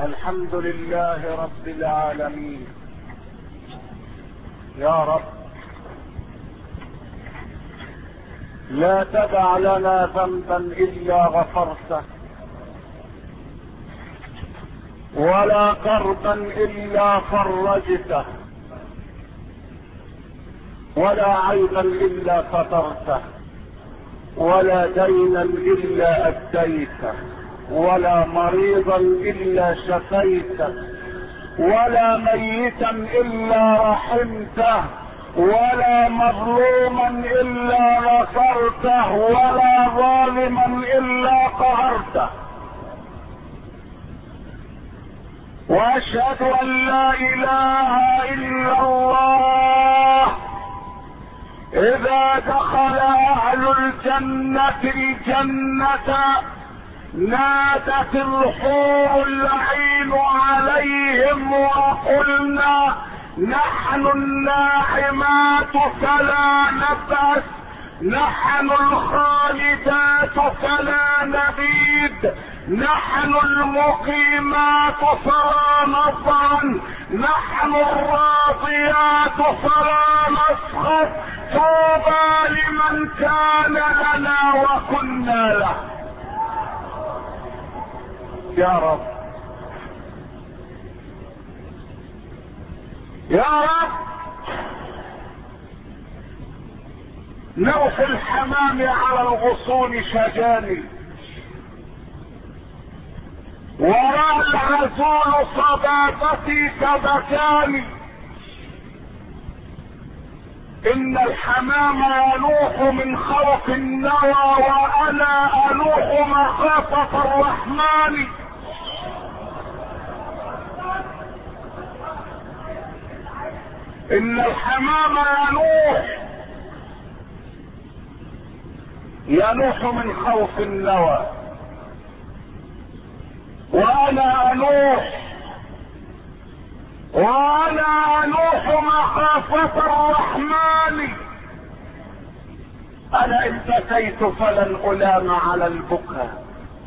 الحمد لله رب العالمين. يا رب لا تدع لنا ذنبا الا غفرته، ولا كربا الا فرجته، ولا عيبا الا سترته، ولا دينا الا اديته، ولا مريضا الا شفيته، ولا ميتا الا رحمته، ولا مظلوما الا نصرته، ولا ظالما الا قهرته. واشهد ان لا اله الا الله. اذا دخل اهل الجنة الجنة نادت الحور العين عليهم وقلنا نحن الناعمات فلا نبأس، نحن الخالدات فلا نبيد، نحن المقيمات فلا نطعن، نحن الراضيات فلا نسخط. طوبى لمن كان لنا وكنا له. يا رب يا رب نوف الحمام على الغصون شجاني، وراء العزول صداقتي كبكاني. ان الحمام ينوح من خوف النوى، وانا انوح مخافة الرحمن. ان الحمام ينوح من خوف النوى، وانا انوح مخافة الرحمن. انا ان بكيت فلن الام على البكاء،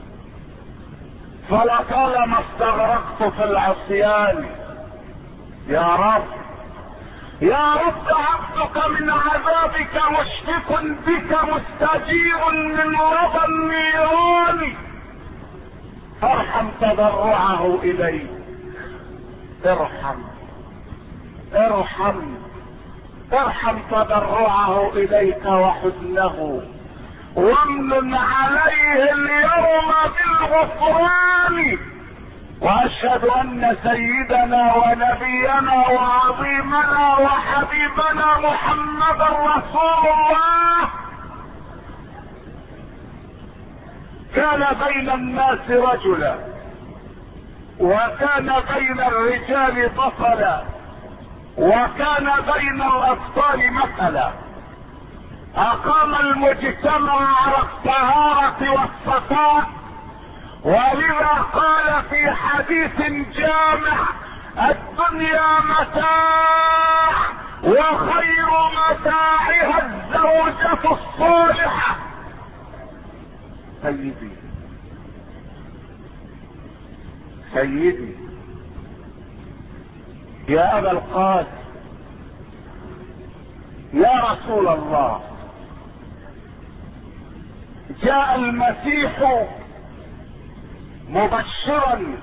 فلطالما استغرقت في العصيان. يا رب يا رب عبدك من عذابك مشفق بك مستجير من رضا النيران. ارحم تضرعه اليك، ارحم تضرعه اليك وحزنه، وامن عليه اليوم بالغفران. واشهد ان سيدنا ونبينا وعظيمنا وحبيبنا محمدا رسول الله كان بين الناس رجلا، وكان بين الرجال بطلا، وكان بين الاطفال مثلا. اقام المجتمع على الطهارة والصفاء، ولذا قال في حديث جامع: الدنيا متاع، وخير متاعها الزوجة الصالحة. سيدي يا ابا القاسم، يا رسول الله، جاء المسيح مبشرا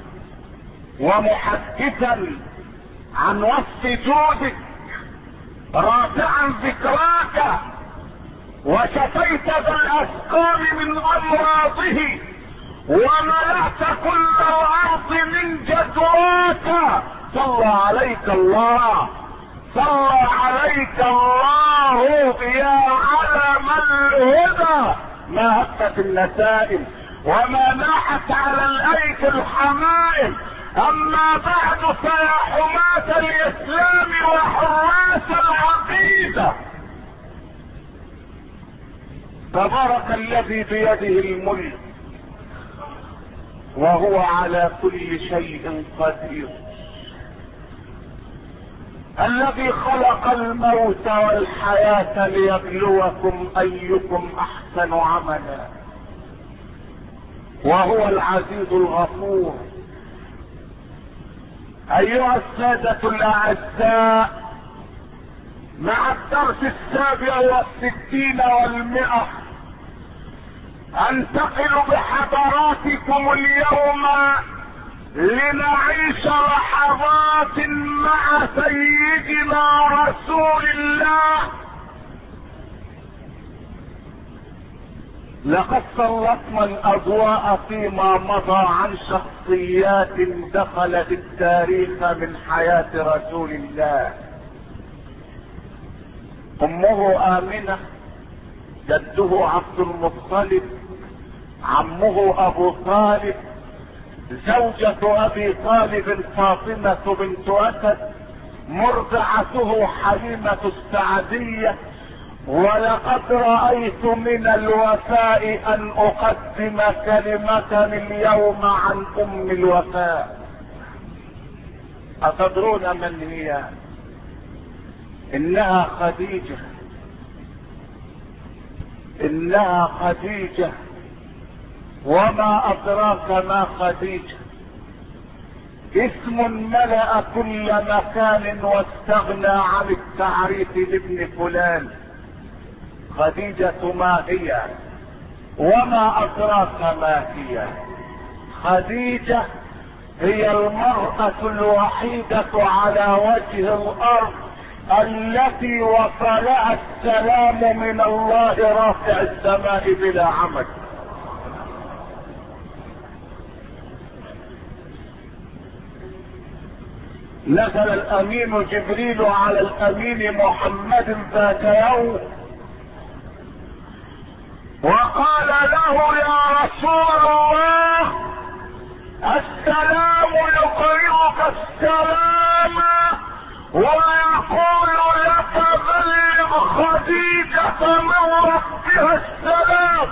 ومحدثا عن وصف جودك، رافعا ذكراك، وشفيت بالاسقام من امراضه، وملأت كل الارض من جدواك. صلى عليك الله، صلى عليك الله يا علم الهدى. ما هبت النسائم وما ناحت على الايدي الحمائم. اما بعد فيا حماة الاسلام وحراس العقيدة، تبارك الذي بيده الملك وهو على كل شيء قدير، الذي خلق الموت والحياة ليبلوكم ايكم احسن عملا، وهو العزيز الغفور ايها السادة الاعزاء، مع الدرس 67 و100 انتقل بحضراتكم اليوم لنعيش لحظات مع سيدنا رسول الله. لقد سلطنا الاضواء فيما مضى عن شخصيات دخلت التاريخ من حياة رسول الله. امه امنة، جده عبد المطلب، عمه ابو طالب، زوجة ابي طالب فاطمة بنت اسد، مرضعته حليمة السعدية. ولقد رأيت من الوفاء ان اقدم كلمة اليوم عن ام الوفاء. اتدرون من هي؟ انها خديجة. انها خديجة، وما ادراك ما خديجة؟ اسم ملأ كل مكان واستغنى عن التعريف لابن فلان. خديجة ما هي؟ وما ادراك ما هي؟ خديجة هي المرأة الوحيدة على وجه الارض التي وصلها السلام من الله رافع السماء بلا عمد. نزل الامين جبريل على الامين محمد ذات يوم وقال له: يا رسول الله، السلام يقرئك السلام ويقول لك بلغ خديجة من ربها السلام.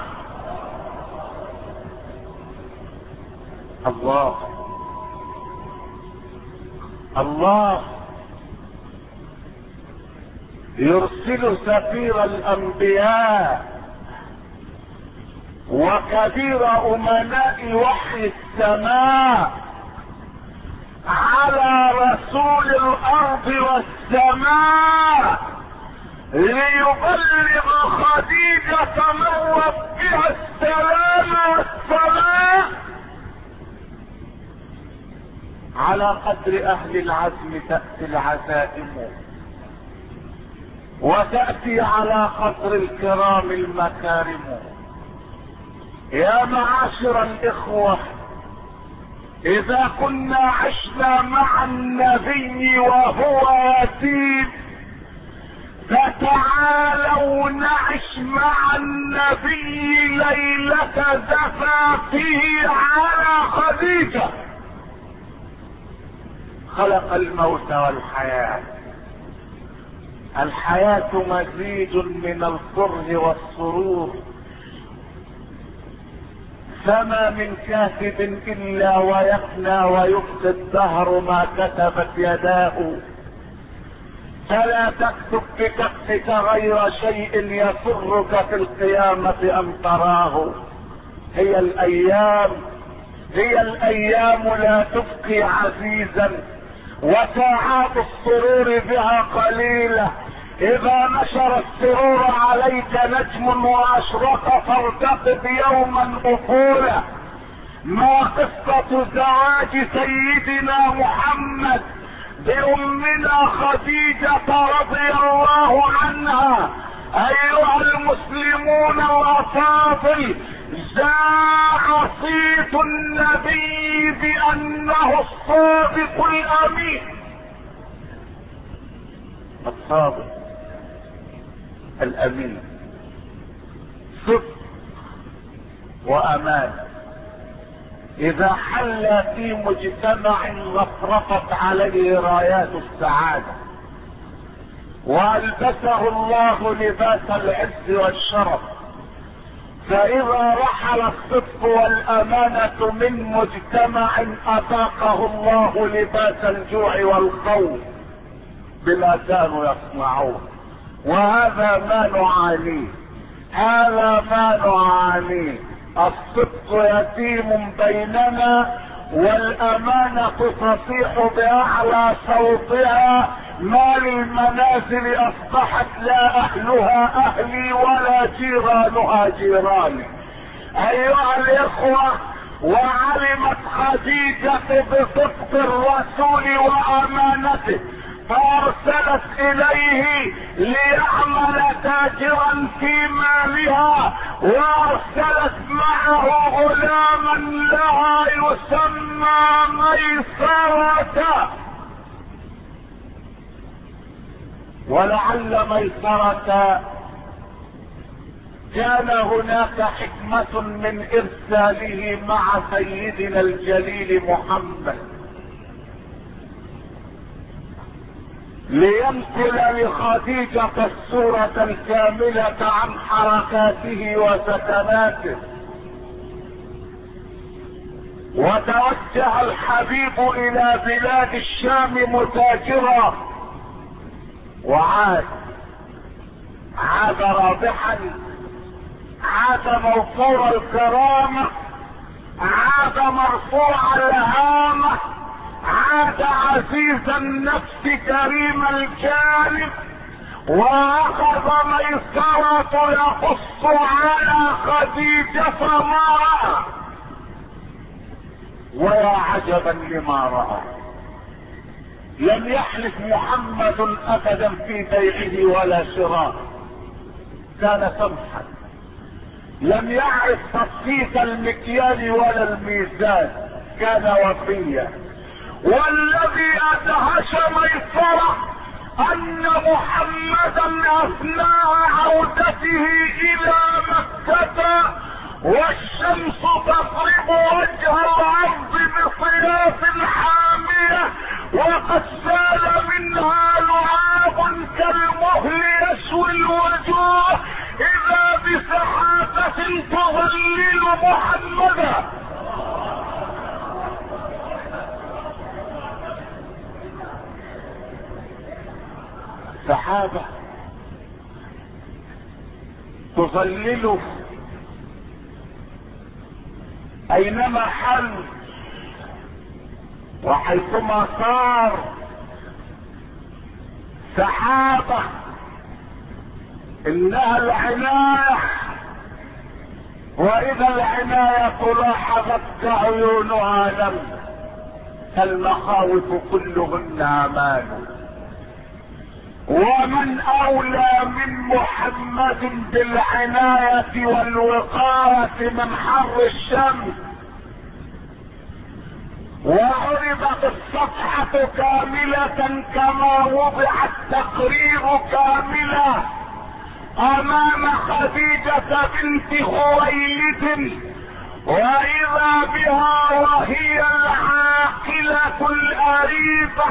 الله الله يرسل سفير الانبياء وكبير امناء وحي السماء على رسول الارض والسماء ليبلغ خديجة من ربها السلام والسلام. على قدر اهل العزم تأتي العزائم، وتأتي على قدر الكرام المكارم. يا معاشر الاخوة، اذا كنا عشنا مع النبي وهو يتيم، فتعالوا نعش مع النبي ليلة زفافه على خديجة. خلق الموت والحياة. الحياة مزيج من الكره والسرور، فما من كاتب الا ويفنى ويفنى الدهر ما كتبت يداه. فلا تكتب بكفك غير شيء يسرك في القيامة ان تراه. هي الايام لا تبقي عزيزا، وساعات السرور بها قليلة. اذا نشر السرور عليك نجم واشرق فارتقب يوما افولا. ما قصة زواج سيدنا محمد بامنا خديجة رضي الله عنها؟ ايها المسلمون الافاضل، جاء صيت النبي بانه الصادق الامين. الصادق الامين، صدق وامان. اذا حل في مجتمع رفرفت عليه رايات السعادة، والبسه الله لباس العز والشرف. فاذا رحل الصدق والامانة من مجتمع اذاقه الله لباس الجوع والخوف بما كانوا يصنعون. وهذا ما نعانيه، هذا ما نعانيه. الصدق يتيم بيننا والامانة تصيح باعلى صوتها: ما للمنازل اصبحت لا اهلها اهلي ولا جيرانها جيراني. ايها الاخوة، وعلمت خديجة بصدق الرسول وامانته فارسلت اليه ليعمل تاجرا في مالها، وارسلت معه غلاما لها يسمى ميسرة. ولعل ميسرة كان هناك حكمة من ارساله مع سيدنا الجليل محمد ليمثل لخديجة الصورة الكاملة عن حركاته وسكناته. وتوجه الحبيب الى بلاد الشام متاجرا، وعاد رابحا، عاد موفور الكرامة، عاد مرفوع الهامة، عاد عزيز النفس كريم الجانب. واخذ ميسرة يقص على خديجة ما رأى، ويا عجبا لما رأى. لم يحلف محمد ابدا في بيعه ولا شراء، كان سمحا. لم يعرف تخطيط المكيال ولا الميزان، كان وفيا. والذي ادهش ميسرة ان محمدا اثناء عودته الى مكة والشمس تضرب وجه الارض بصياف حامية وقد سال منها لعاب كالمهل يشوي الوجوه، اذا بسحابة تظلل محمدا. سحابة تظلله اينما حل وحيثما صار. سحابة انها العناية، واذا العناية لاحظت عيونها لم، المخاوف كلهن امان. ومن اولى من محمد بالعناية والوقاية من حر الشمس. وعرضت الصفحة كاملة كما وضع التقرير كاملا امام خديجة بنت خويلد، واذا بها وهي العاقلة الاريبة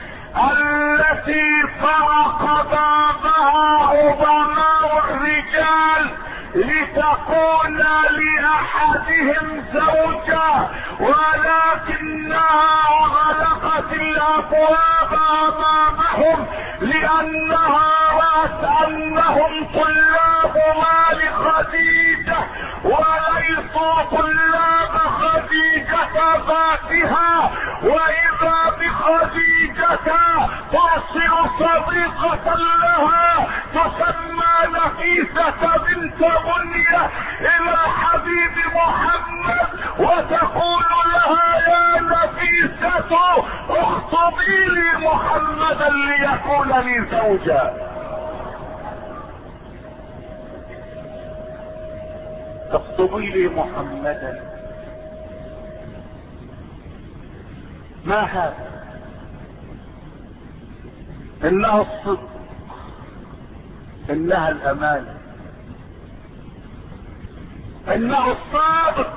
التي طرق بابها عظماء الرجال لتكون لاحدهم زوجا، ولكنها غلقت الابواب امامهم لانها رأت انهم طلاب مال خديجة وليسوا طلاب خديجة ذاتها. واذا بخديجة ترسل صديقة لها تسمى نفيسة بنت بنية الى حبيب محمد وتقول لها: يا نفيسة اخطبي لي محمدا ليكون لي زوجا. تخطبي لي محمدا، ما هذا؟ انها الصدق، انها الامان، انه الصادق،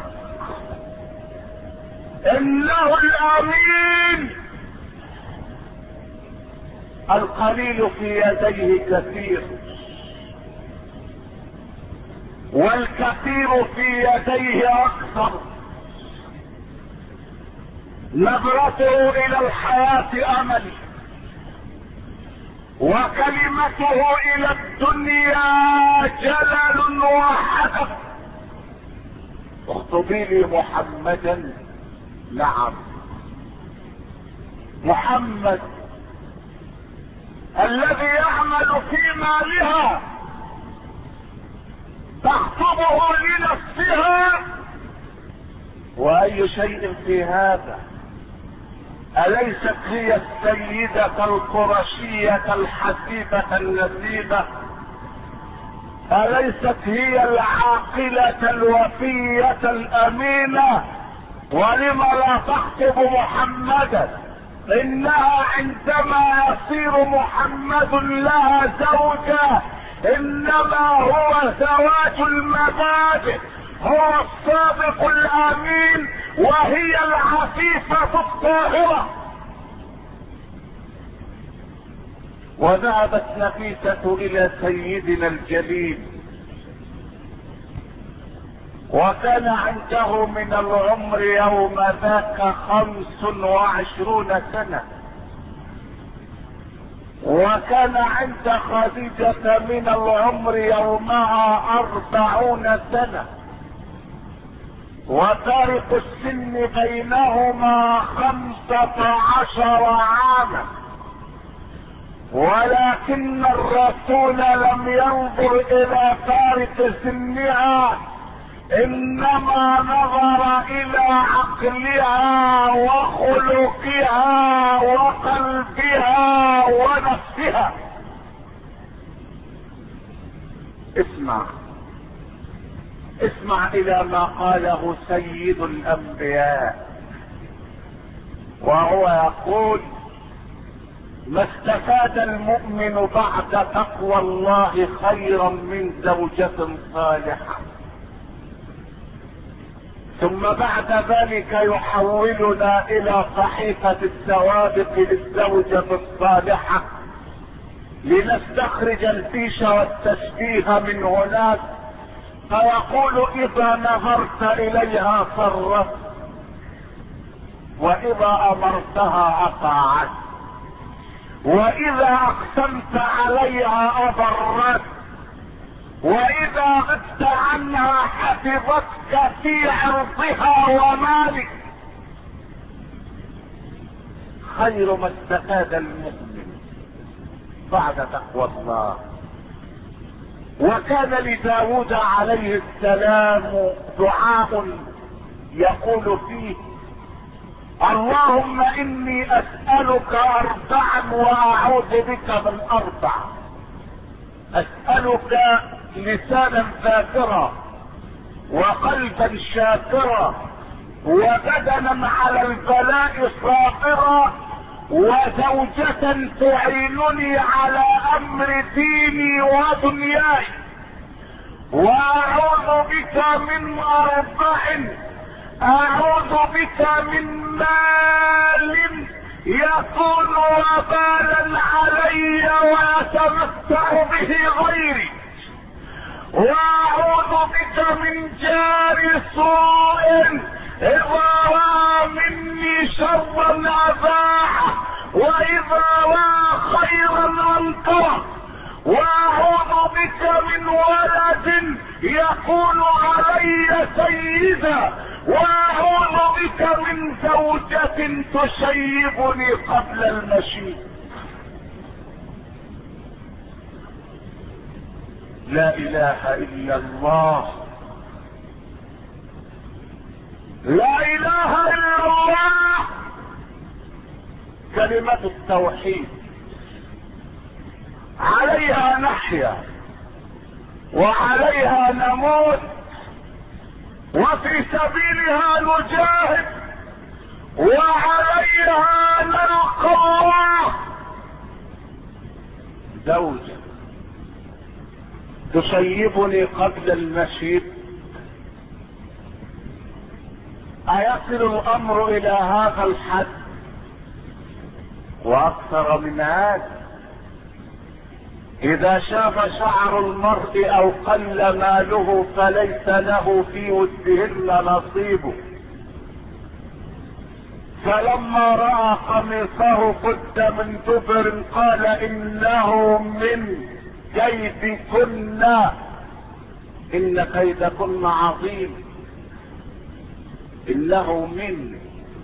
انه الامين. القليل في يديه كثير، والكثير في يديه اكثر. نظرته الى الحياة امل، وكلمته الى الدنيا جلل وحدث. اخطبي لي محمدا نعم، محمد الذي يعمل في مالها تخطبه لنفسها. واي شيء في هذا؟ اليست هي السيدة القرشية الحسيبة النسيبة؟ اليست هي العاقلة الوفية الامينة؟ ولم لا تخطب محمدا؟ انها عندما يصير محمد لها زوجة انما هو زواج المبادئ، هو الصادق الامين وهي العفيفة الطاهرة. وذهبت نفيسة الى سيدنا الجليل وكان عنده من العمر يوم ذاك 25 سنة، وكان عند خديجة من العمر يومها 40 سنة، وفارق السن بينهما 15 عاما. ولكن الرسول لم ينظر الى فارق سنها، انما نظر الى عقلها وخلقها وقلبها ونفسها. اسمع الى ما قاله سيد الانبياء، وهو يقول: ما استفاد المؤمن بعد تقوى الله خيرا من زوجة صالحة. ثم بعد ذلك يحولنا الى صحيفة السوابق للزوجة الصالحة لنستخرج الفيش والتشبيه من هناك، فيقول: اذا نظرت اليها صرت، واذا امرتها اطاعت، واذا اقسمت عليها اضرت، واذا غبت عنها حفظتك في عرضها ومالك. خير ما استفاد المؤمن بعد تقوى الله. وكان لداود عليه السلام دعاء يقول فيه: اللهم اني اسألك 4 واعوذ بك من 4. اسألك لسانا ذاكرا، وقلبا شاكرا، وبدنا على البلاء صابرا، وزوجة تعينني على امر ديني ودنياي. واعوذ بك من 4: اعوذ بك من مال يكون وبالا علي ويتمتع به غيري، واعوذ بك من جار سوء اذا راى مني شرا اباحه واذا راى خيرا انكره، واعوذ بك من ولد يكون علي سيدا، واعوذ بك من زوجة تشيبني قبل المشيب. لا اله الا الله، لا اله الا الله. كلمة التوحيد عليها نحيا وعليها نموت، وفي سبيلها نجاهد، وعليها نلقى الله. زوجة تشيبني قبل المشيب، ايصل الامر الى هذا الحد واكثر من هذا؟ اذا شاب شعر المرء او قل ماله فليس له في ودهن نصيب. فلما راى قميصه قد من دبر قال انه من كيدكن، ان كيدكن عظيم. انه من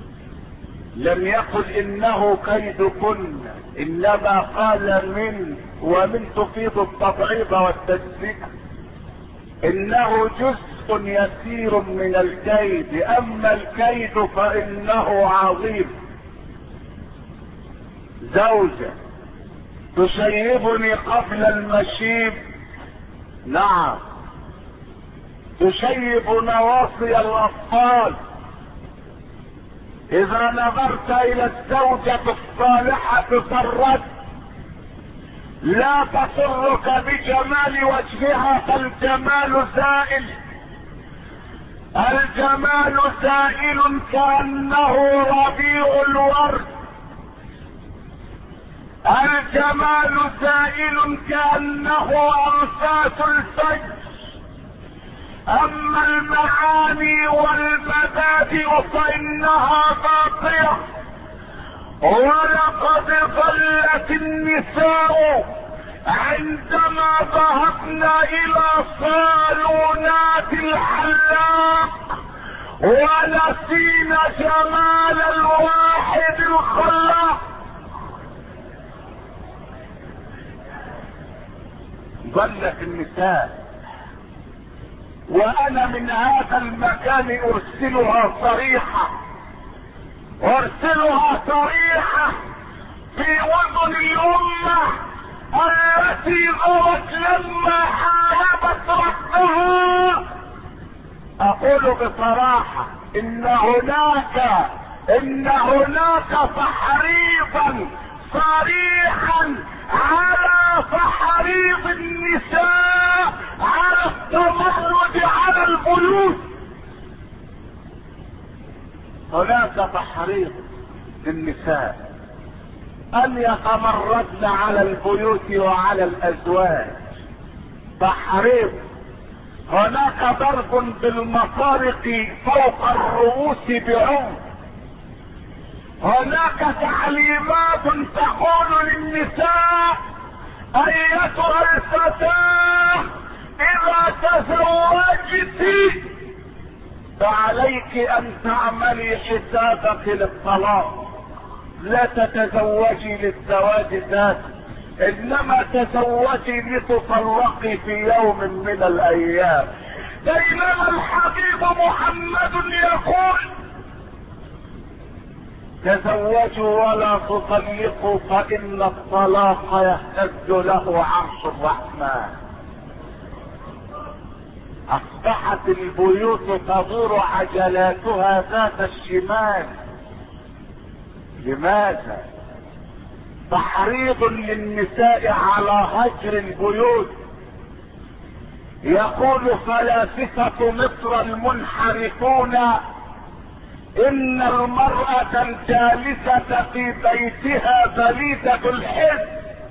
لم يقل انه كيدكن، انما قال من، ومن تفيد التبعيض والتجزئة. انه جزء يسير من الكيد، اما الكيد فانه عظيم. زوجة تشيبني قبل المشيب، نعم، تشيب نواصي الاطفال. اذا نظرت الى الزوجة الصالحة سرت، لا تسرك بجمال وجهها، فالجمال زائل. الجمال زائل كأنه ربيع الورد، الجمال زائل كأنه أنفاس الفجر. اما المعاني والمبادئ فانها باقية. ولقد ظلت النساء عندما ذهبنا الى صالونات الحلاق ونسينا جمال الواحد الخلاق. ظلت النساء، وانا من هذا المكان ارسلها صريحة، ارسلها صريحة في اذن الامة التي غرت لما حاربت ربها. اقول بصراحة ان هناك تحريضا صريحا على تحريض النساء على التمرد على البيوت. هناك تحريض للنساء ان يتمردن على البيوت وعلى الازواج، تحريض. هناك ضرب بالمطارق فوق الرؤوس بعنف. هناك تعليمات تقول للنساء: ايتها الفتاة اذا تزوجت فعليك ان تعملي حسابك للطلاق، لا تتزوجي للزواج ذاته، انما تزوجي لتطلقي في يوم من الايام. بينما الحبيب محمد يقول: تزوجوا ولا تطلقوا فان الطلاق يهتز له عرش الرحمن. اصبحت البيوت تدور عجلاتها ذات الشمال. لماذا؟ تحريض للنساء على هجر البيوت. يقول فلاسفة مصر المنحرفون: ان المرأة الجالسة في بيتها بليدة الحس.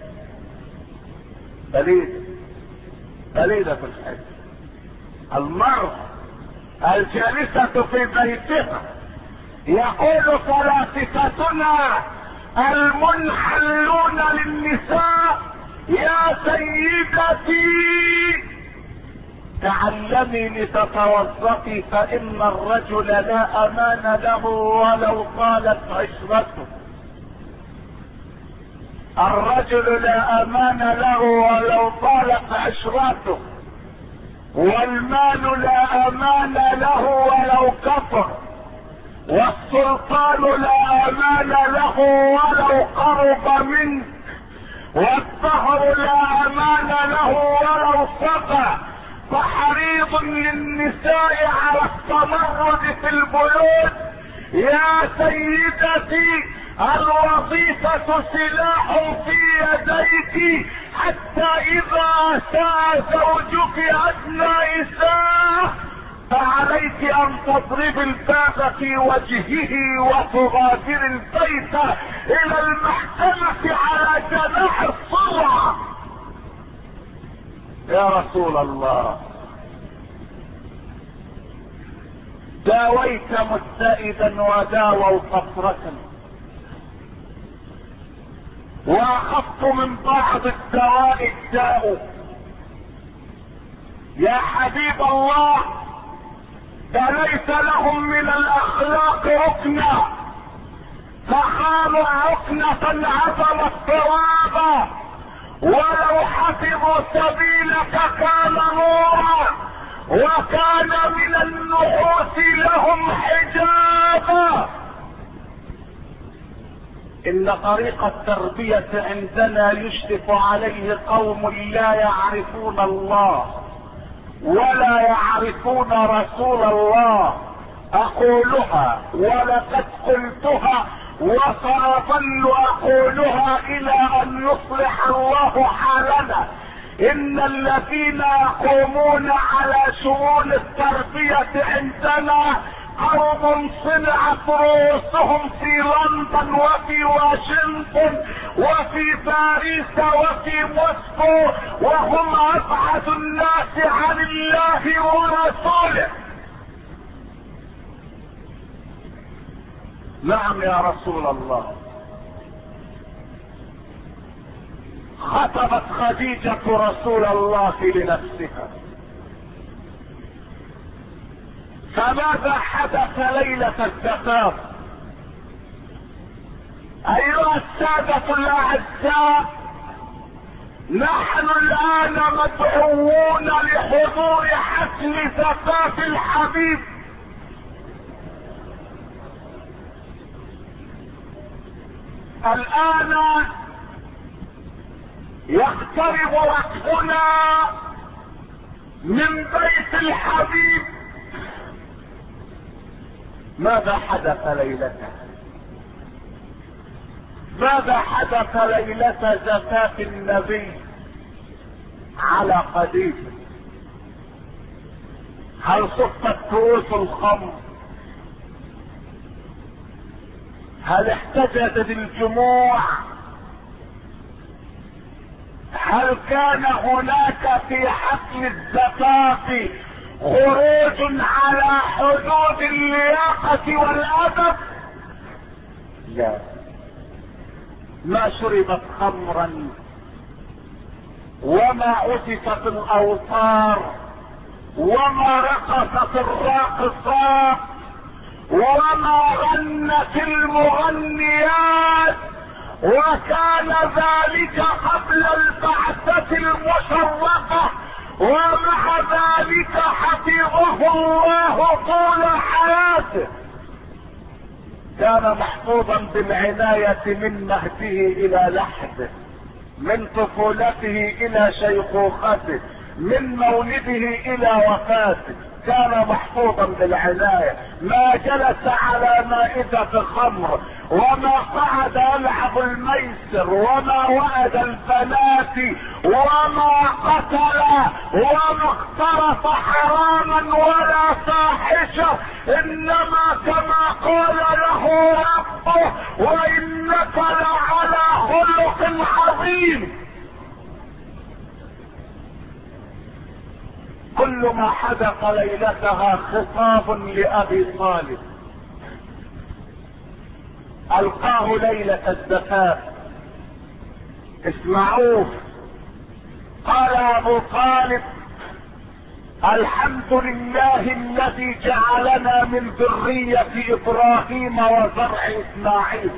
بليدة الحس. المرأة الجالسة في بيتها، يقول فلاسفتنا المنحلون للنساء: يا سيدتي تعلمي لتتوظفي، فان الرجل لا امان له ولو طالت عشرته. الرجل لا امان له ولو طالت عشرته، والمال لا امان له ولو كثر، والسلطان لا امان له ولو قرب منه، والظهر لا امان له ولو سطع. تحريض للنساء على التمرد في البيوت. يا سيدتي الوظيفة سلاح في يديك، حتى اذا ساء زوجك ادنى اساءة فعليك ان تضرب الباب في وجهه وتغادر البيت الى المحكمة على جناح الصرع. يا رسول الله، داويت مستئدا وداووا صفرة، واخذت من بعض الدواء الداء. يا حبيب الله، فليس لهم من الاخلاق ركنا فحالوا عقنة عظم التراب، ولو حفظوا سبيلك كان نورا، وكان من النحوس لهم حجابا. ان طريق التربية عندنا يشرف عليه قوم لا يعرفون الله ولا يعرفون رسول الله. اقولها ولقد قلتها وسأظل اقولها الى ان يصلح الله حالنا. ان الذين يقومون على شؤون التربية عندنا قوم صنعت رؤوسهم في لندن وفي واشنطن وفي باريس وفي موسكو، وهم ابعد الناس عن الله ورسوله. نعم يا رسول الله. خطبت خديجة رسول الله لنفسها، فماذا حدث ليلة الزفاف؟ ايها السادة الاعزاء، نحن الان مدعوون لحضور حفل زفاف الحبيب. الان يقترب وقتنا من بيت الحبيب. ماذا حدث ليلته؟ ماذا حدث ليلة زفاف النبي على خديجة؟ هل صفت كؤوس الخمر؟ هل احتجزت الجموع؟ هل كان هناك في حفل الزفاف خروج على حدود اللياقة والأدب؟ لا، ما شربت خمرا وما عزفت الأوتار وما رقصت الراقصات وما غنت المغنيات، وكان ذلك قبل البعثة المشرفة، ومع ذلك حفظه الله طول حياته. كان محفوظا بالعناية من مهده الى لحده، من طفولته الى شيخوخته، من مولده الى وفاته، كان محفوظا بالعناية. ما جلس على مائدة خمر، وما قعد يلعب الميسر، وما وعد البنات، وما قتل، وما اقترف حراما ولا فاحشة، انما كما قال له ربه: وانك لعلى خلق عظيم. كل ما حدث ليلتها خطاب لأبي طالب، ألقاه ليلة الزفاف. اسمعوه. قال أبو طالب: الحمد لله الذي جعلنا من ذرية إبراهيم وزرع إسماعيل،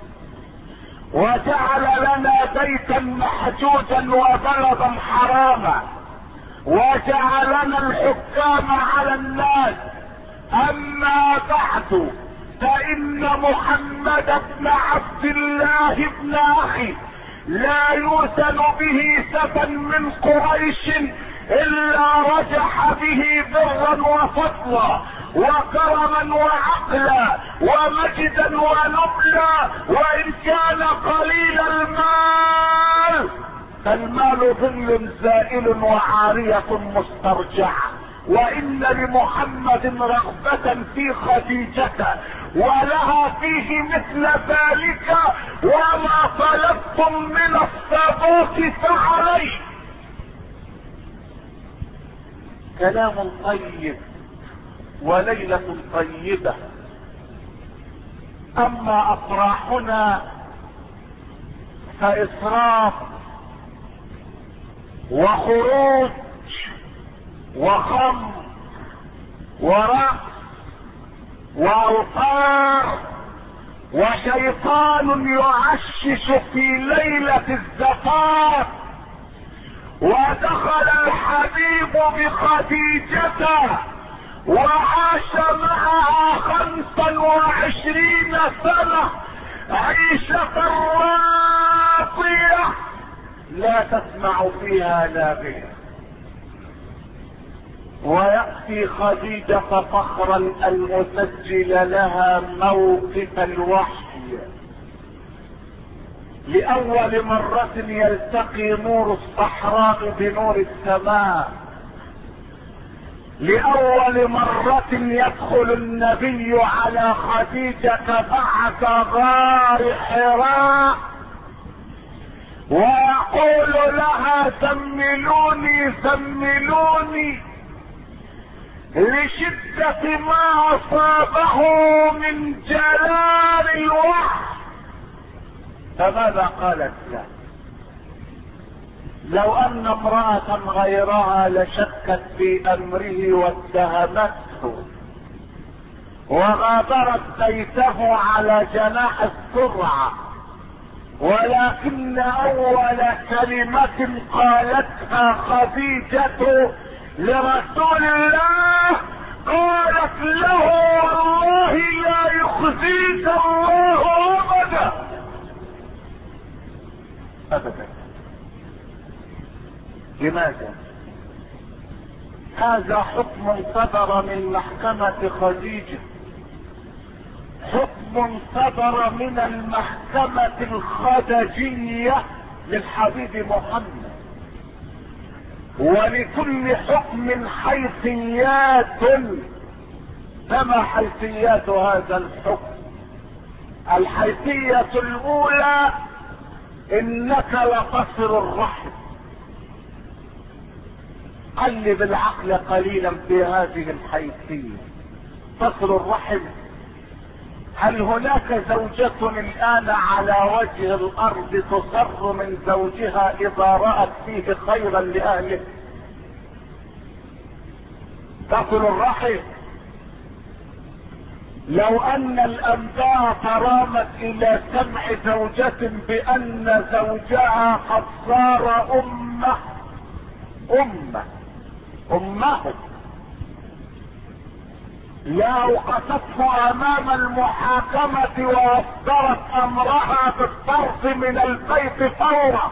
وجعل لنا بيتا محجوجا وبلدا حراما، وجعلنا الحكام على الناس. اما بعد، فان محمد بن عبد الله بن اخي لا يوزن به سبا من قريش الا رجح به برا وفضلا وكرما وعقلا ومجدا ونبلا، وان كان قليل المال فالمال ظل زائل وعارية مسترجعة. وان لمحمد رغبة في خديجة ولها فيه مثل ذلك، وما طلبتم من الثبوت فعليه. كلام طيب وليلة طيبة. اما افراحنا فاسراف وخروج وخمر ورقص واوتار وشيطان يعشش في ليلة الزفاف، ودخل الحبيب بخديجة وعاش معها 25 سنة عيشة راضية لا تسمع فيها لاغية. ويأتي خديجة فخرا المسجل لها موقف الوحي، لأول مرة يلتقي نور الصحراء بنور السماء، لأول مرة يدخل النبي على خديجة بعد غار حراء ويقول لها زملوني زملوني لشدة ما أصابه من جلال الوحي. فماذا قالت له؟ لو ان امرأة غيرها لشكت في امره واتهمته وغادرت بيته على جناح السرعة، ولكن اول كلمة قالتها خديجة لرسول الله قالت له والله لا يخزيك الله ابدا ابدا. لماذا؟ هذا حكم صدر من محكمة خديجة، حكم صدر من المحكمة الخدجية للحبيب محمد. ولكل حكم حيثيات، فما حيثيات هذا الحكم؟ الحيثية الاولى انك لتصل الرحم. قلب العقل قليلا في هذه الحيثية. تصل الرحم. هل هناك زوجة الآن على وجه الأرض تصر من زوجها إذا رأت فيه خيرا لأهله؟ تصل الرحم. لو أن الأنباء ترامت إلى سمع زوجة بأن زوجها قد صار أمه لا أوقفته أمام المحاكمة وأصدرت أمرها بالطرد من البيت فورا.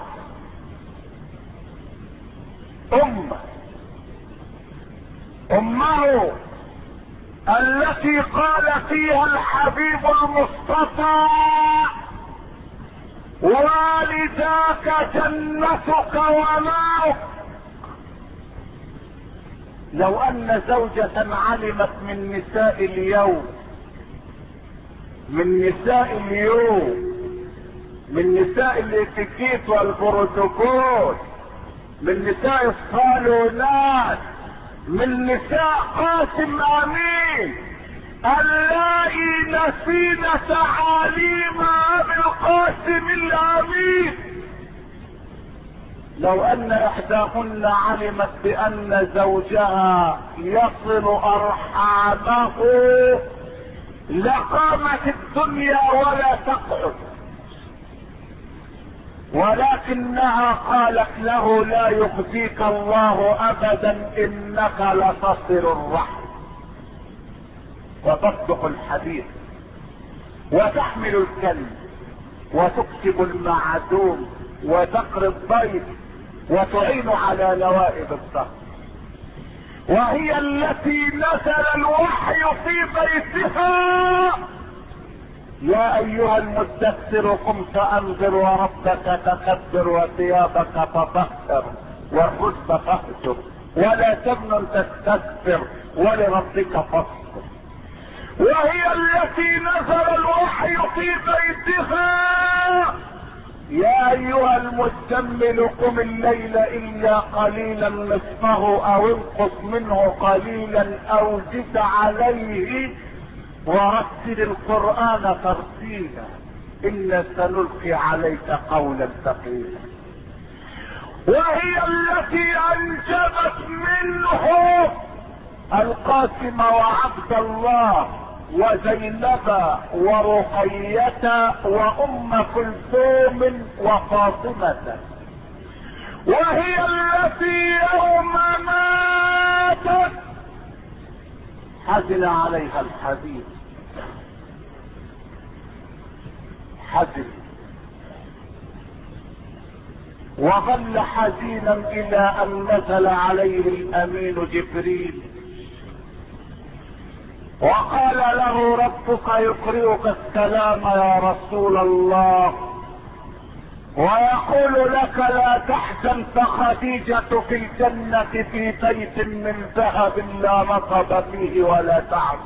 أمه التي قال فيها الحبيب المصطفى والداك جنتك وماؤك. لو ان زوجة علمت من نساء اليوم، من نساء الاتيكيت والبروتوكول، من نساء الصالونات، من نساء قاسم امين اللائي نسين تعاليم ابي القاسم الامين، لو ان احداهن علمت بان زوجها يصل ارحامه لقامت الدنيا ولا تقعد، ولكنها قالت له لا يخزيك الله ابدا انك لتصل الرحم وتصدق الحديث وتحمل الكلم وتكسب المعدوم وتقري الضيف وتعين على نوائب الظهر، وهي التي نزل الوحي في بيتها يا ايها المدثر قم فانذر وربك فكبر وثيابك فطهر والرجل فاهجر ولا تمنن تستكبر ولربك فاصبر، وهي التي نزل الوحي في بيتها يا ايها المزمل قم الليل الا قليلا نصفه او انقص منه قليلا او زد عليه ورتل القرآن ترتيلا إنا سنلقي عليك قولا ثقيلا، وهي التي أنجبت منه القاسم وعبد الله وزينب ورقية وام كلثوم وفاطمة، وهي التي يوم ماتت حزن عليها الحبيب، حزن وظل حزينا الى ان نزل عليه الامين جبريل وقال له ربك يقرئك السلام يا رسول الله، ويقول لك لا تحزن فخديجة في الجنة في بيت من ذهب لا نصب فيه ولا تعب.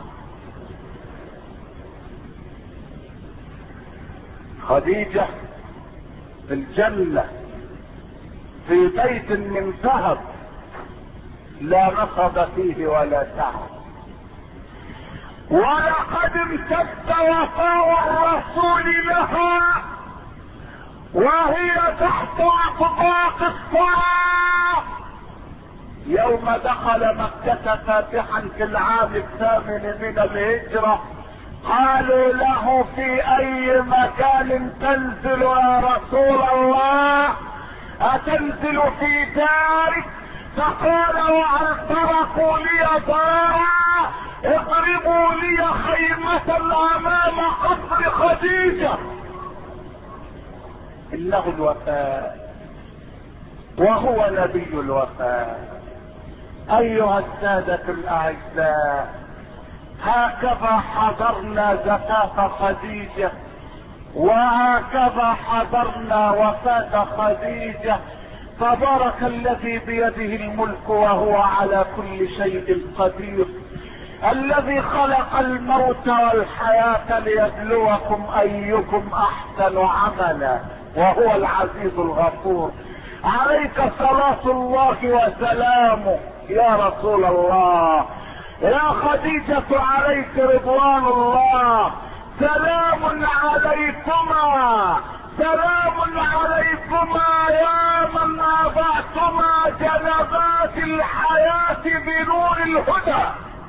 خديجة في الجنة في بيت من ذهب لا نصب فيه ولا تعب. ولقد امتد وفاء الرسول لها وهي تحت اطباق الصلاة يوم دخل مكة فاتحا في العام 8 من الهجرة. قالوا له في اي مكان تنزل يا رسول الله؟ اتنزل في دارك؟ فقال وهل تركوا لي دارا؟ اضربوا لي خيمة امام قصر خديجة. انه الوفاء وهو نبي الوفاء. ايها السادة الاعزاء، هكذا حضرنا زفاف خديجة، وهكذا حضرنا وفاة خديجة. تبارك الذي بيده الملك وهو على كل شيء قدير، الذي خلق الموت والحياة ليبلوكم ايكم احسن عملا، وهو العزيز الغفور. عليك صلاة الله وسلامه يا رسول الله. يا خديجة عليك رضوان الله. سلام عليكما، سلام عليكما يا من اضعتما جنبات الحياة بنور الهدى.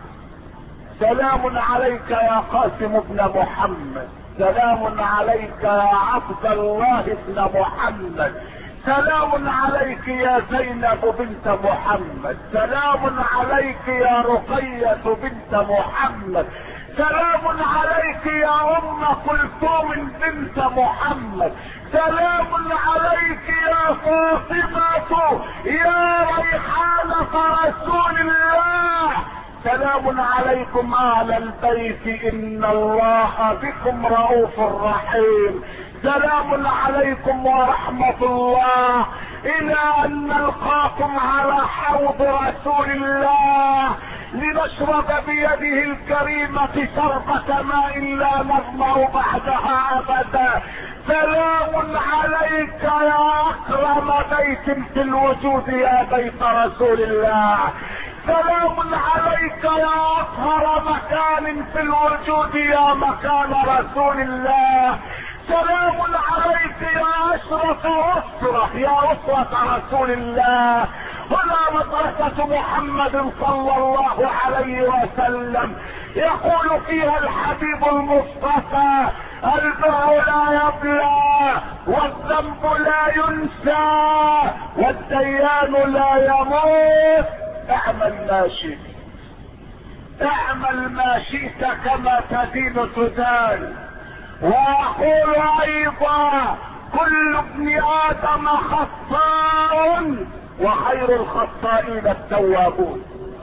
سلام عليك يا قاسم بن محمد، سلام عليك يا عبد الله بن محمد، سلام عليك يا زينب بنت محمد، سلام عليك يا رقية بنت محمد، سلام عليك يا ام كلثوم بنت محمد، سلام عليك يا فاطمة يا ريحانة رسول الله. سلام عليكم اهل البيت ان الله بكم رؤوف رحيم. سلام عليكم ورحمة الله، الى ان نلقاكم على حوض رسول الله لنشرب بيده الكريمة شربة ماء لا نظمأ بعدها ابدا. سلام عليك يا اكرم بيت في الوجود يا بيت رسول الله. سلام عليك يا اطهر مكان في الوجود يا مكان رسول الله. سلام عليك يا اشرف اسرة يا اسرة رسول الله. هنا مدرسة محمد صلى الله عليه وسلم، يقول فيها الحبيب المصطفى: البر لا يبلى والذنب لا ينسى والديان لا يموت. اعمل ما شئت، اعمل ما شئت كما تدين تدان. واقول ايضا: كل ابن ادم خطاء وخير الخطائين التوابون.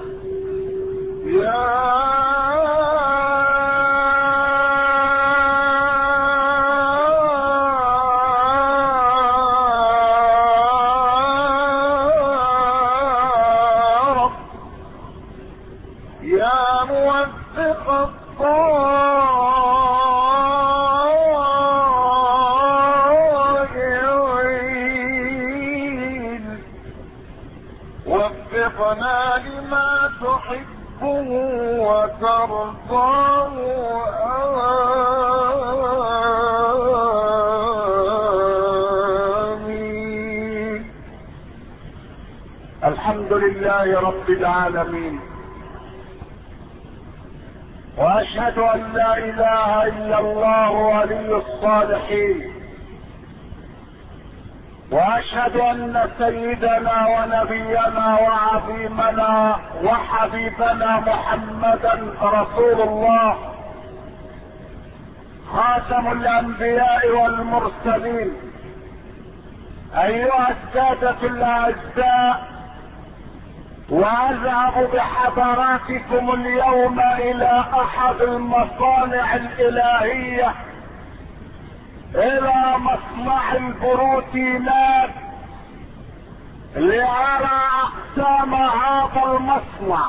يا موفق الطائعين، وفقنا لما تحبه وترضاه. آمين. الحمد لله رب العالمين، واشهد ان لا اله الا الله ولي الصالحين، واشهد ان سيدنا ونبينا وعظيمنا وحبيبنا محمدا رسول الله، خاتم الانبياء والمرسلين. ايها السادة الاعزاء، واذهب بحضراتكم اليوم الى احد المصانع الالهية، الى مصنع البروتينات، لأرى اقسام هذا المصنع.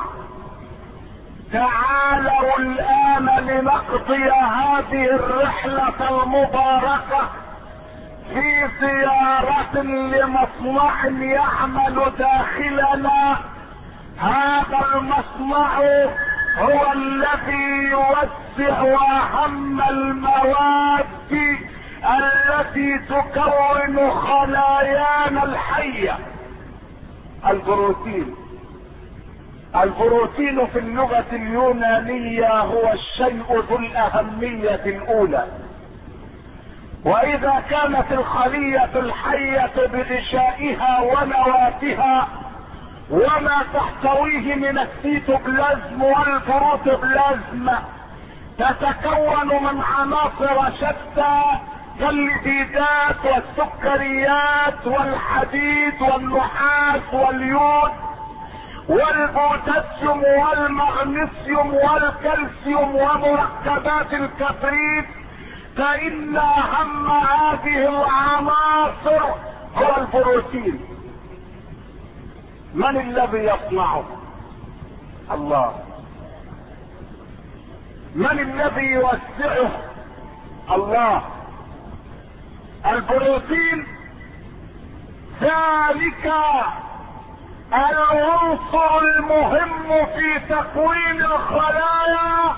تعالوا الان لنقضي هذه الرحلة المباركة في زيارة لمصنع يعمل داخلنا. هذا المصنع هو الذي يوزع اهم المواد التي تكون خلايانا الحية. البروتين في اللغة اليونانية هو الشيء ذو الأهمية الأولى. وإذا كانت الخلية الحية بغشائها ونواتها وما تحتويه من السيتوبلازم والبروتوبلازم تتكون من عناصر شتى كالليبيدات والسكريات والحديد والنحاس واليود والبوتاسيوم والمغنيسيوم والكالسيوم ومركبات الكبريت، فإن أهم هذه العناصر هو البروتين. من الذي يصنعه؟ الله. من الذي يوسعه؟ الله. البروتين ذلك العنصر المهم في تكوين الخلايا.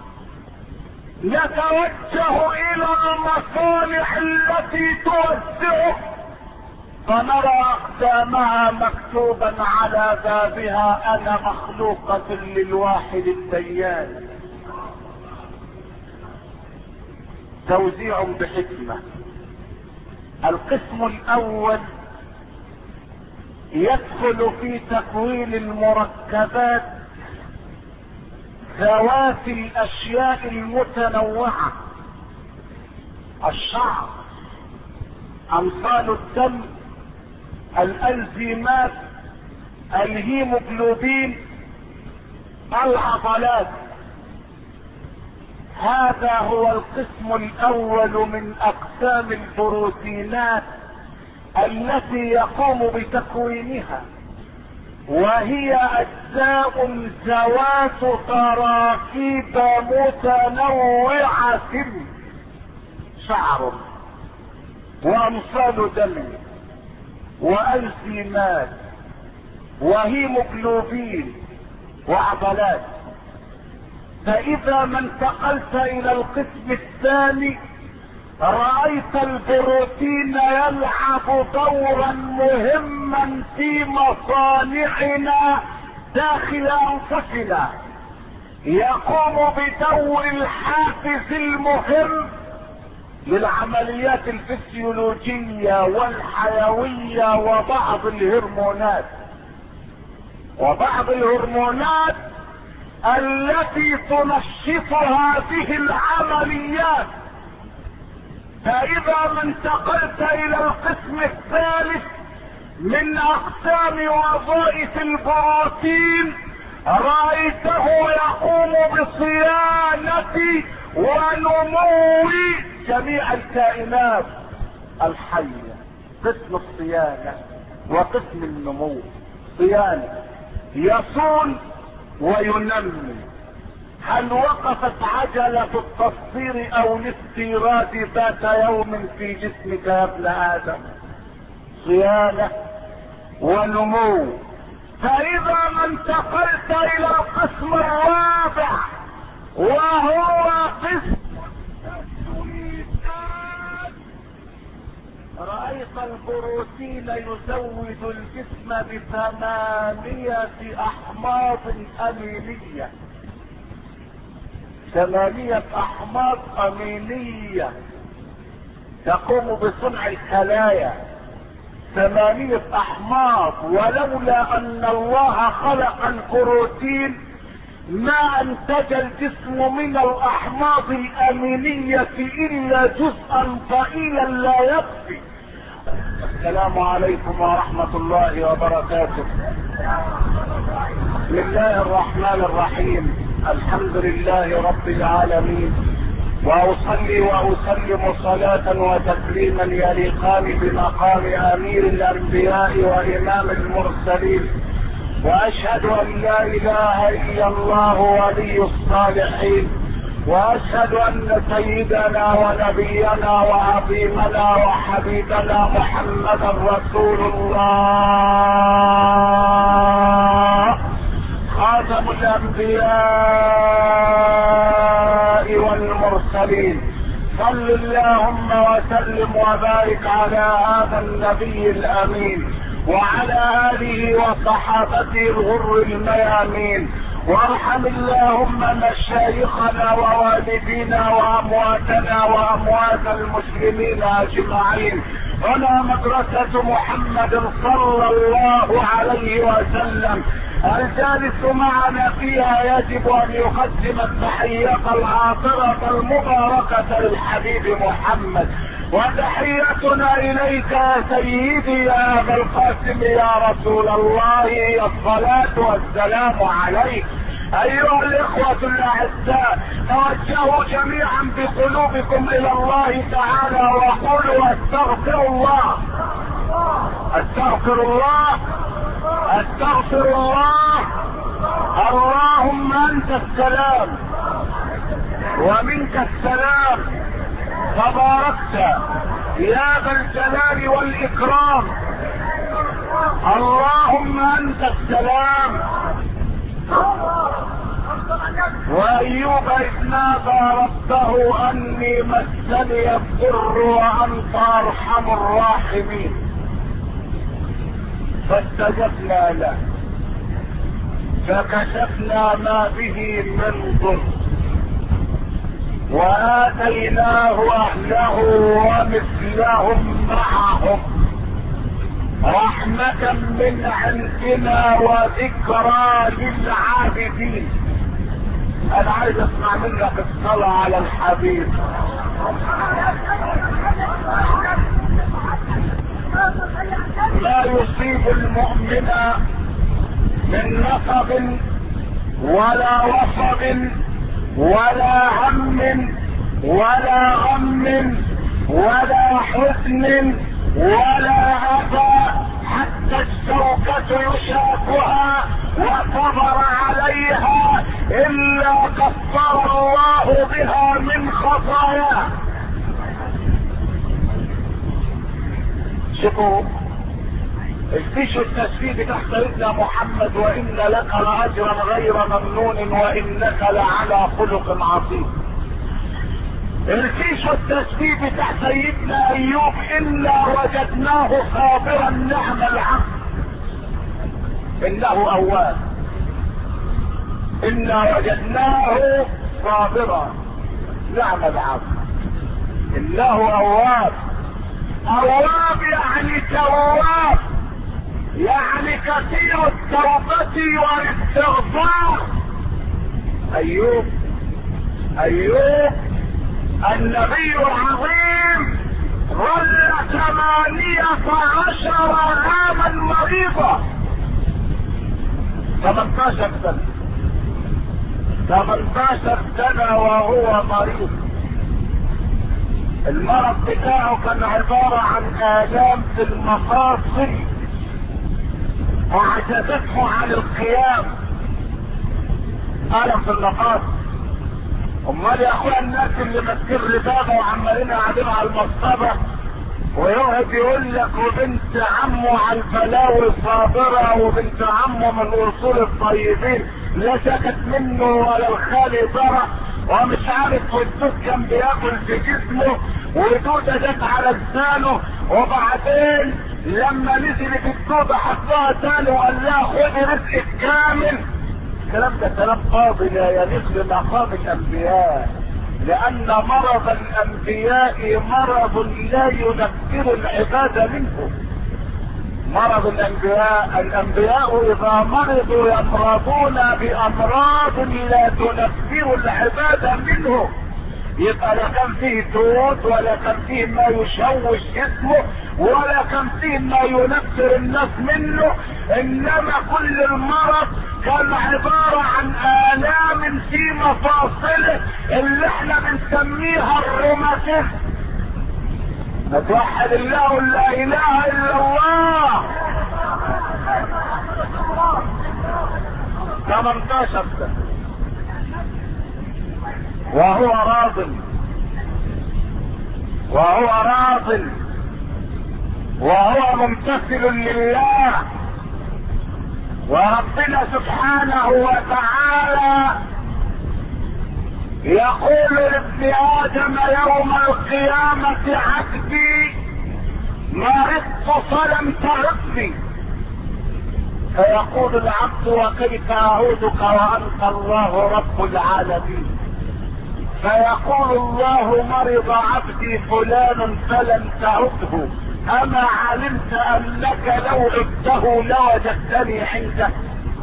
نتوجه الى المصانع التي توسعه فنرى اقسامها مكتوبا على بابها: انا مخلوقة للواحد الديان. توزيع بحكمة. القسم الاول يدخل في تكوين المركبات ذوات الاشياء المتنوعة: الشعر، امثال الدم، الانزيمات، الهيموجلوبين، العضلات. هذا هو القسم الاول من اقسام البروتينات التي يقوم بتكوينها، وهي اجزاء ذوات تراكيب متنوعة: شعر وامثال دم وانزيمات وهيموجلوبين وعضلات. فاذا ما انتقلت الى القسم الثاني رأيت البروتين يلعب دورا مهما في مصانعنا داخل انفسنا، يقوم بدور الحافز المهم للعمليات الفسيولوجية والحيوية وبعض الهرمونات التي تنشط هذه العمليات. فاذا ما انتقلت الى القسم الثالث من اقسام وظائف البروتين رأيته يقوم بصيانة ونمو جميع الكائنات الحية. قسم الصيانة وقسم النمو. صيانة يصون وينمي. هل وقفت عجلة التصدير او الاستيراد ذات يوم في جسمك يا ابن ادم؟ صيانة ونمو. فاذا ما انتقلت الى القسم الرابع وهو قسم رأيت البروتين يزود الجسم ب8 احماض امينية. 8 احماض امينية تقوم بصنع الخلايا. 8 احماض، ولولا ان الله خلق البروتين ما انتج الجسم من الاحماض الامينية الا جزءا ضئيلا لا يكفي. السلام عليكم ورحمة الله وبركاته. بسم الله الرحمن الرحيم. الحمد لله رب العالمين، واصلي واسلم صلاة وتسليما يليقان بمقام امير الانبياء وامام المرسلين، واشهد ان لا اله الا الله ولي الصالحين، واشهد ان سيدنا ونبينا وعظيمنا وحبيبنا محمدا رسول الله خاتم الانبياء والمرسلين. صل اللهم وسلم وبارك على هذا النبي الامين وعلى اله وصحابته الغر الميامين، وارحم اللهم مشايخنا ووالدينا وامواتنا واموات المسلمين اجمعين. هنا مدرسة محمد صلى الله عليه وسلم، الجالس معنا فيها يجب ان يقدم التحية العاطرة المباركة للحبيب محمد، وتحيتنا اليك يا سيدي يا ابا القاسم يا رسول الله الصلاة والسلام عليك. ايها الاخوة الاعزاء، توجهوا جميعا بقلوبكم الى الله تعالى وقولوا استغفر الله استغفر الله استغفر الله. اللهم انت السلام ومنك السلام، تباركت يا ذا الجلال والاكرام. اللهم انت السلام. وايوب اذ نادى ربه اني مسني الضر وانت ارحم الراحمين، فاستجبنا له فكشفنا ما به من ضر واتيناه اهله ومثلهم معهم رحمة من عندنا وذكرى للعابدين. انا عايز اسمع منك الصلاة على الحبيب. لا يصيب المؤمن من نصب ولا وصب ولا هم ولا غم ولا حزن ولا أذى حتى الشوكة يشاكها وصبر عليها إلا كفر الله بها من خطاياه. شوفوا افتشوا التسبيح تحت سيدنا محمد، وإن لك لأجرا غير ممنون وإنك لعلى خلق عظيم. ارتيشوا التسبيح بتاع سيدنا ايوب، الا وجدناه صابرا نعم العبد انه اواب. انا وجدناه صابرا نعم العبد انه اواب. اواب يعني تواب، يعني كثير التوبة والاستغفار. ايوب النبي العظيم ظل 18 عاما مريضا، 18 سنة وهو مريض. المرض بتاعه كان عبارة عن آلام في المفاصل وعجزته عن القيام. ألم في المفاصل. امال يا اخويا الناس اللي ماسكين ربابه وعمالين قاعدين على المصطبه ويقعد يقول لك وبنت عمه على البلاوي صابره وبنت عمه من الاصول الطيبين، لا سكت منه ولا الخالي ضرع ومش عارف، والدود كان بياكل في جسمه ودوده جت على لسانه، وبعدين لما نزلت الدوده حطها تاني وقال لها خدي رزقك كامل. الكلام ده كلام فاضي لا يليق بمقام الانبياء، لان مرض الانبياء مرض لا ينفر العباد منه. مرض الانبياء اذا مرضوا يمرضون بامراض لا تنفر العباد منه. يبقى لا كان فيه توت ولا كان فيه ما يشوش اسمه ولا كان فيه ما ينفر الناس منه، انما كل المرض كان عبارة عن آلام في مفاصله اللي احنا بنسميها الروماتيزم. نتوحد الله لا اله الا الله. 18 سنة وهو راض وهو ممتثل لله. وربنا سبحانه وتعالى يقول لابن ادم يوم القيامة عبدي مرضت فلم تعدني، فيقول العبد وكيف اعودك وانت الله رب العالمين، فيقول الله مرض عبدي فلان فلم تعده، اما علمت انك لو عدته لوجدتني عندك.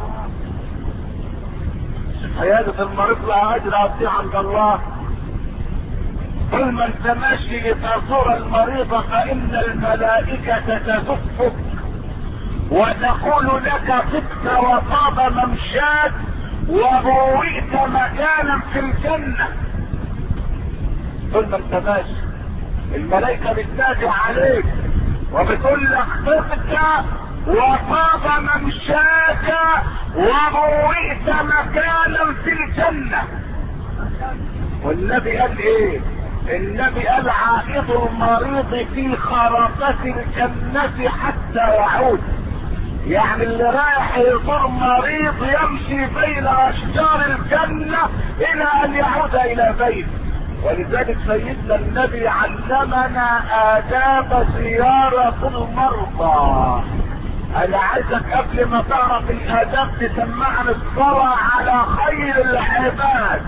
عيادة المريض لها اجر عظيم عند الله. كل ما انت ماشي لتزور المريض فان الملائكة تزفك وتقول لك طبت وطاب ممشاك وبوئت مكانا في الجنة. كل ما انت ماشي الملائكة بتنادي عليك وبتقول لك طبت وطاب ممشاك وبوئت مكانا في الجنة. والنبي قال ايه؟ النبي قال عائد المريض في خرافة الجنة حتى يعود. يعني اللي رايح يزور مريض يمشي بين اشجار الجنة الى ان يعود الى بيته. ولذلك سيدنا النبي علمنا آداب زيارة المرضى. انا عايزك قبل ما تعرف الآداب تسمعني الصلاة على خير العباد.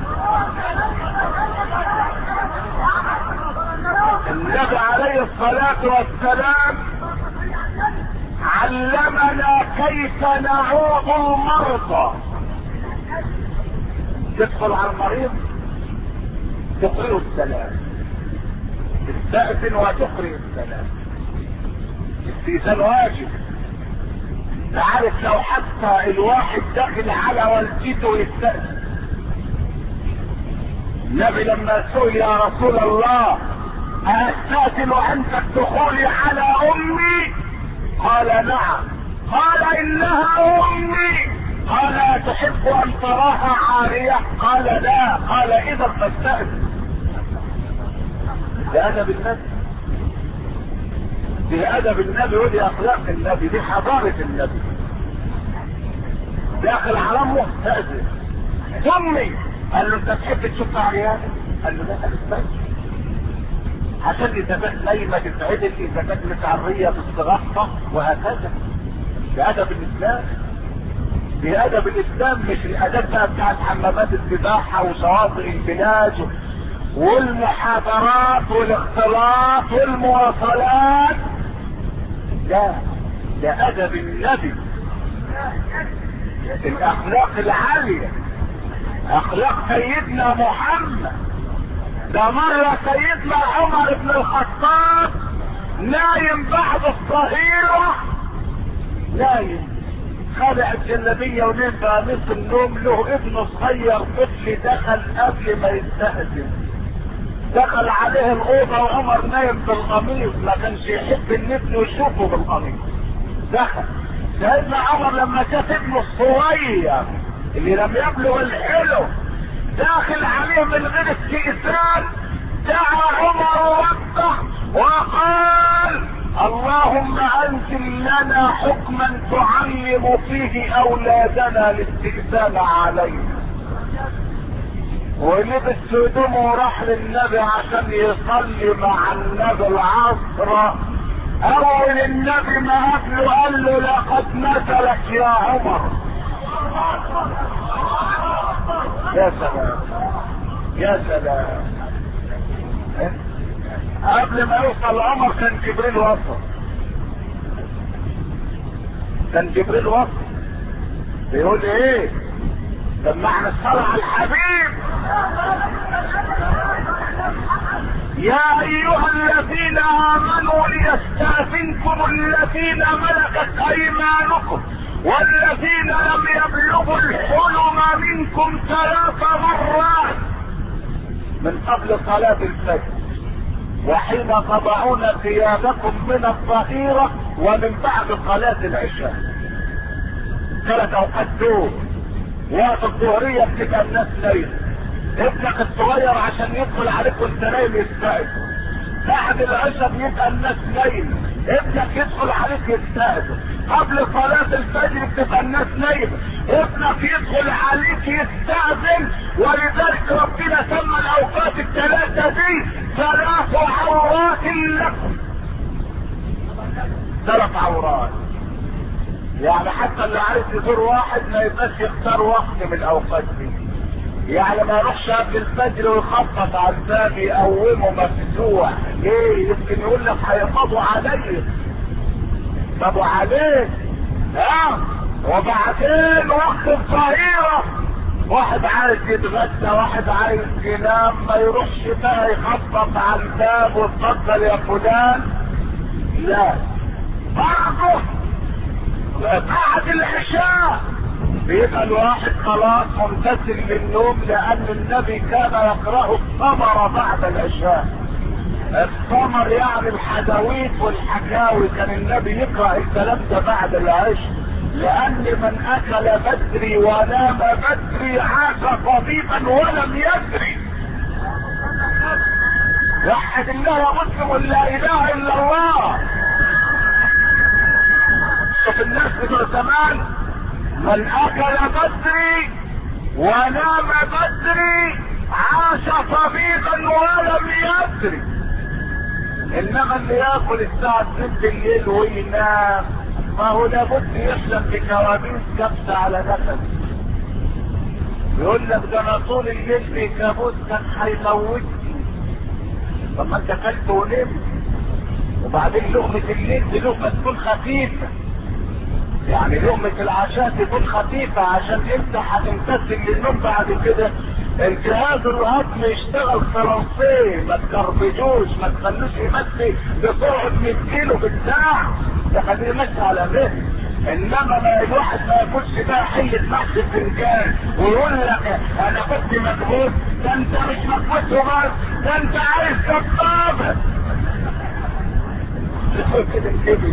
النبي عليه الصلاة والسلام علمنا كيف نعود المرضى. تدخل على المريض تقرئ السلام، تستأذن وتقرئ السلام. الاستئذان واجب. تعرف لو حتى الواحد داخل على والدته يستأذن. النبي لما سئل يا رسول الله أستأذن عند الدخول على أمي؟ قال نعم. قال إنها أمي. قال تحب أن تراها عارية؟ قال لا. قال إذا فاستأذن. ده أدب النبي، دي أدب النبي ودي أخلاق النبي، دي حضارة النبي. داخل على أمه استأذن. أمي. قال له أنت تحب تشوف عريان؟ قال له لا. قال استأذن عشان إذا كانت نايمة تتعدل، إذا كانت متعرية تستغطى، وهكذا. ده أدب الإسلام، دي أدب الإسلام، مش الأدب بقى بتاعت حمامات السباحة وشواطئ البلاد والمحاضرات والاختلاط والمواصلات. لا، ده أدب النبي، الأخلاق العالية، أخلاق سيدنا محمد. ده مرة سيدنا عمر بن الخطاب نايم بعد الظهيرة، نايم خلع الجلابية ونام بقى نص النوم. له ابن صغير طفل دخل قبل ما يستأذن، دخل عليه الأوضة وعمر نايم بالقميص، ما كانش يحب ان ابنه يشوفه بالقميص. دخل سيدنا عمر لما شاف ابنه الصغير اللي لم يبلغ الحلم داخل عليه من غير استئذان، دعا عمر ربه وقال اللهم انزل لنا حكما تعلم فيه اولادنا الاستئذان علينا. ولبس هدومه وراح للنبي عشان يصلي مع النبي العصر. اول النبي ما قبله قال له لقد نزلت يا عمر. يا سلام يا سلام. قبل ما يوصل عمر كان جبريل وصل، كان جبريل وصل بيقول ايه؟ سمعنا الصلاة على الحبيب. يا ايها الذين امنوا ليستأذنكم الذين ملكت ايمانكم والذين لم يبلغوا الحلم منكم 3 مرات من قبل صلاة الفجر وحين تضعون ثيابكم من الظهيرة ومن بعد صلاة العشاء. 3 اوقات دول. وقت الظهرية بتبقى الناس نايمة، ابنك الصغير عشان يدخل عليك وانت نايم يستأذن. بعد العشاء بيبقى الناس نايمة، ابنك يدخل عليك يستأذن. قبل صلاة الفجر بتبقى الناس نايمة، ابنك يدخل عليك يستأذن. ولذلك ربنا سمى الاوقات ال3 دي 3 عورات لكم. 3 عورات. يعني حتى اللي عايز يزور واحد ما يبقاش يختار وقت من الاوقات دي. يعني ما يروحش قبل الفجر ويخبط على الباب يقومه مفزوع. ليه؟ يمكن يقول لك هيقبضوا عليك. طب عليك وبعدين وقت الظهيرة واحد عايز يتغدى واحد عايز ينام، ما يروحش بقى يخبط على الباب واتفضل يا فلان. لا، برضه بعد العشاء بيبقى الواحد خلاص ممتثل للنوم، لان النبي كان يقرأ الثمر بعد العشاء. الثمر يعني الحدويت والحكاوي، كان النبي يقرأ الكلام ده بعد العشاء، لان من اكل بدري ونام بدري عاش طبيبا ولم يدري. وحد الله يا مسلم، لا اله الا الله. شوف الناس بتوع زمان، من اكل بدري ونام بدري عاش طبيبا ولم يدري. انما اللي ياكل الساعة 2 بالليل وينام ما هو لابد يحلم بكوابيس كبسة على نفسه. يقول لك ده انا طول الليل في كابوس كان هيموتني. طب ما انت اكلت ونمت، وبعدين لقمة الليل دي لقمة تكون خفيفة، يعني لقمة العشاء تكون خفيفة عشان انت هتمتثل للنوم بعد كده. الجهاز الهضمي يشتغل فرنسي، ما تكربجوش، ما تخلوش يمشي بسرعة 100 كيلو بالساعة، ده خليه يمشي على مهل. انما ما الواحد ما ياكلش بقى حية محشي فنجان ويقول لك انا كنت مكبوت. ده انت مش مكبوت وبس، ده انت عايز كبابة كده.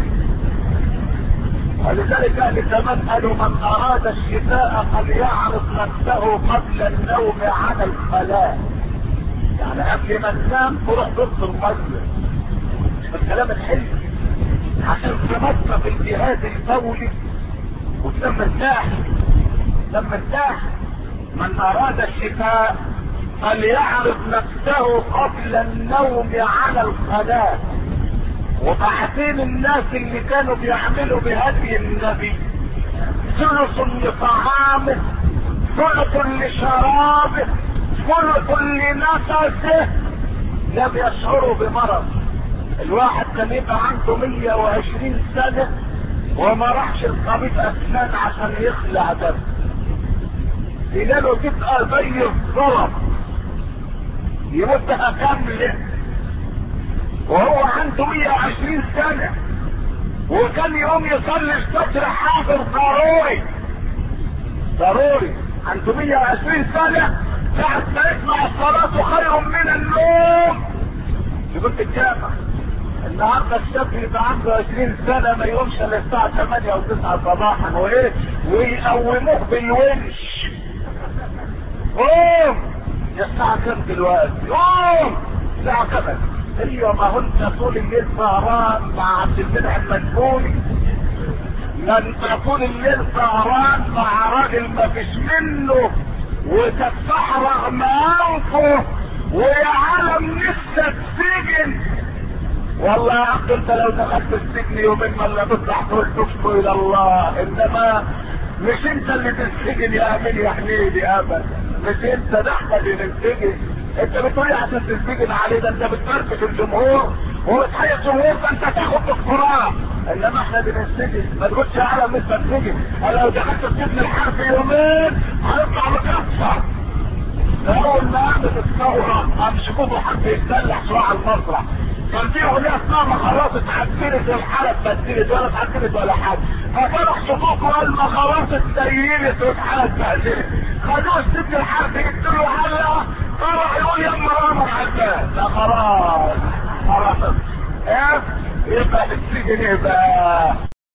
ولذلك قال كمان قالوا من اراد الشفاء فليعرض نفسه قبل النوم على الخلاء. يعني قبل ما تنام تروح ضد الميه. الكلام الحلو عشان تنظف الجهاز البولي وتنام مرتاح. تنام مرتاح. من اراد الشفاء فليعرض نفسه قبل النوم على الخلاء. وبعدين الناس اللي كانوا بيعملوا بهدي النبي ثلث لطعامه، ثلث لشرابه، ثلث لنفسه، لم يشعروا بمرض. الواحد كان يبقى عنده 120 سنة وما راحش الطبيب اسنان عشان يخلع دم، دينه تبقى زي الضرب يمدها كاملة، وهو عنده 120 سنة وكان يقوم يصلي الفجر حاضر ضروري عنده 120 سنة بعد ما يسمع الصلاة خير من النوم. يقول في الجامع النهارده الشاب يبقى عنده 20 سنة ما يقومش الا الساعة 8 او 9 صباحا وايه ويقوموه بالونش. قوم يا الساعة كام دلوقتي؟ قوم الساعة كام؟ ايوه ما هو انت طول الليل سهران مع عبد المنعم المدفوني، ما انت طول الليل سهران مع راجل ما فيش منه وتفتح رغم انفه ويا عالم نفسك سجن. والله يا عبد انت لو دخلت السجن يومين ولا تطلع تقول تشكو الى الله، انما مش انت اللي تنسجن يا امين يا حنيدي ابدا، مش انت، ده احنا اللي ننسجن. انت بتقول عشان تنسجن عليه، ده انت بتفرفش الجمهور وبتحيي الجمهور، ده انت تاخد دكتوراه. انما احنا اللي ننسجن، ما تقولش اعلى من السجن. انا لو دخلت السجن الحربي يومين هيطلع مكسر. اول ما قامت الثوره قام شكوكو حد يتسلح شويه على المسرح، كان في اغنيه اسمها ما خلاص اتحسنت الحاله، اتبدلت ولا اتحسنت ولا حاجه، ففرح شكوكو قال ما خلاص اتسيلت والحاله اتبهدلت، خدوه السجن الحربي يقتلوا حلقه، فرح يقول يا ام رامر عباس. لا خلاص خلاص ايه يبقى السجن ايه بقى؟